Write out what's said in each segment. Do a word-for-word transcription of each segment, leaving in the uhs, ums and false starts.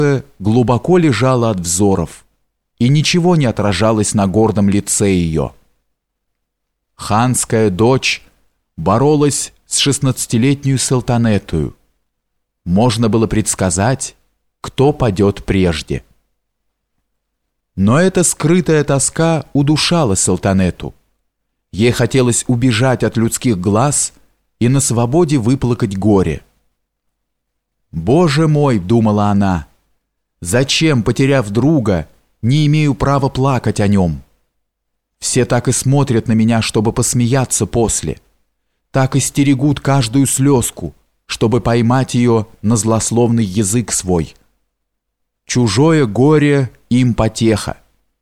глубоко лежала от взоров, и ничего не отражалось на гордом лице ее. Ханская дочь боролась с шестнадцатилетнюю Салтанетою. Можно было предсказать, кто падет прежде. Но эта скрытая тоска удушала Салтанету. Ей хотелось убежать от людских глаз и на свободе выплакать горе. «Боже мой!» — думала она. «Зачем, потеряв друга, не имею права плакать о нем? Все так и смотрят на меня, чтобы посмеяться после, так и стерегут каждую слезку, чтобы поймать ее на злословный язык свой. Чужое горе им потеха».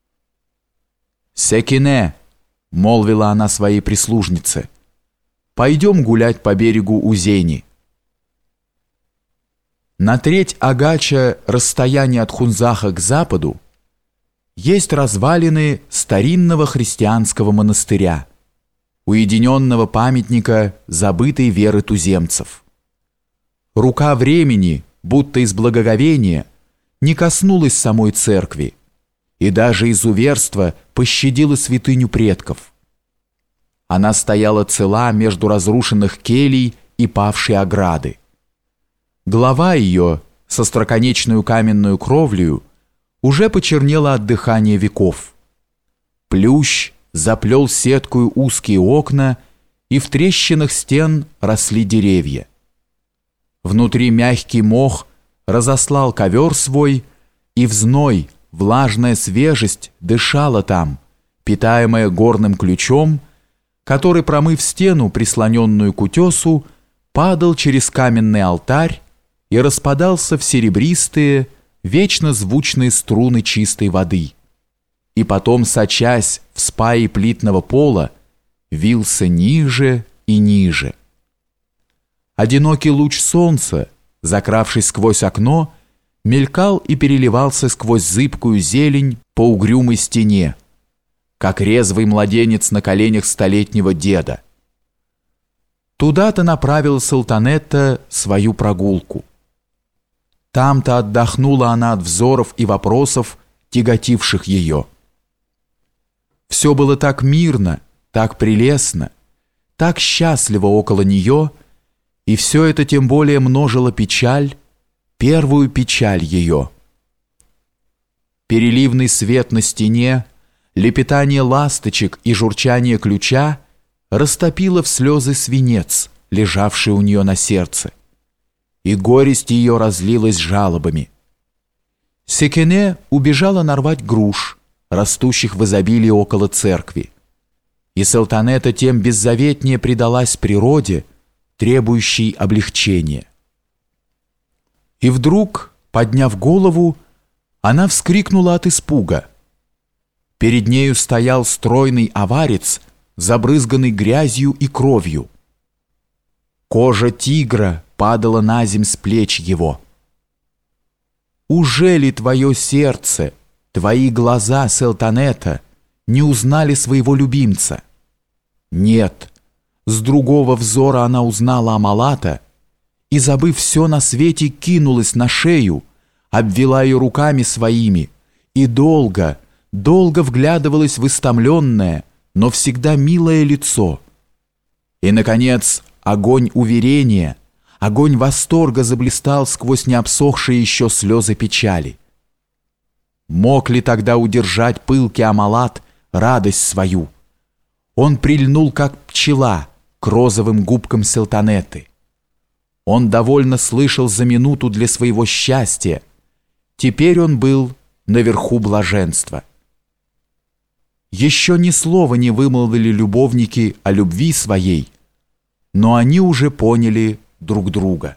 «Секине», — молвила она своей прислужнице, — «пойдем гулять по берегу Узени». На треть агача расстояния от Хунзаха к западу есть развалины старинного христианского монастыря, уединенного памятника забытой веры туземцев. Рука времени, будто из благоговения, не коснулась самой церкви, и даже изуверство пощадило святыню предков. Она стояла цела между разрушенных келий и павшей ограды. Глава ее, со остроконечную каменную кровлею, уже почернела от дыхания веков. Плющ заплел сеткою узкие окна, и в трещинах стен росли деревья. Внутри мягкий мох разослал ковер свой, и в зной влажная свежесть дышала там, питаемая горным ключом, который, промыв стену, прислоненную к утесу, падал через каменный алтарь и распадался в серебристые, вечно звучные струны чистой воды, и потом, сочась в спаи плитного пола, вился ниже и ниже. Одинокий луч солнца, закравшись сквозь окно, мелькал и переливался сквозь зыбкую зелень по угрюмой стене, как резвый младенец на коленях столетнего деда. Туда-то направила Салтанета свою прогулку. Там-то отдохнула она от взоров и вопросов, тяготивших ее. Все было так мирно, так прелестно, так счастливо около нее, и все это тем более множило печаль, первую печаль ее. Переливный свет на стене, лепетание ласточек и журчание ключа растопило в слезы свинец, лежавший у нее на сердце, и горесть ее разлилась жалобами. Секине убежала нарвать груш, растущих в изобилии около церкви, и Салтанета тем беззаветнее предалась природе, требующей облегчения. И вдруг, подняв голову, она вскрикнула от испуга. Перед нею стоял стройный аварец, забрызганный грязью и кровью. Кожа тигра падала на земь с плеч его. «Ужели твое сердце, твои глаза, Салтанета, не узнали своего любимца?» Нет, с другого взора она узнала Амалата и, забыв все на свете, кинулась на шею, обвела ее руками своими и долго, долго вглядывалась в истомленное, но всегда милое лицо. И, наконец, огонь уверения, огонь восторга заблистал сквозь необсохшие еще слезы печали. Мог ли тогда удержать пылкий Амалат радость свою? Он прильнул, как пчела, к розовым губкам Салтанеты. Он довольно слышал за минуту для своего счастья. Теперь он был наверху блаженства. Еще ни слова не вымолвили любовники о любви своей, но они уже поняли друг друга.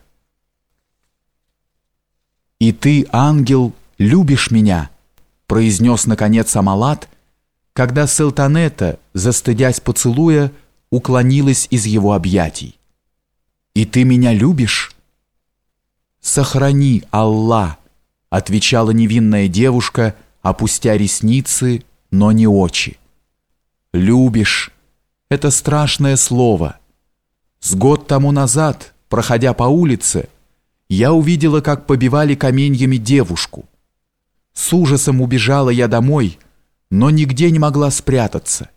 «И ты, ангел, любишь меня», произнес наконец Амалат, когда Салтанета, застыдясь поцелуя, уклонилась из его объятий. «И ты меня любишь?» «Сохрани, Аллах», отвечала невинная девушка, опустя ресницы, но не очи. «Любишь» — это страшное слово. С год тому назад, проходя по улице, я увидела, как побивали каменьями девушку. С ужасом убежала я домой, но нигде не могла спрятаться.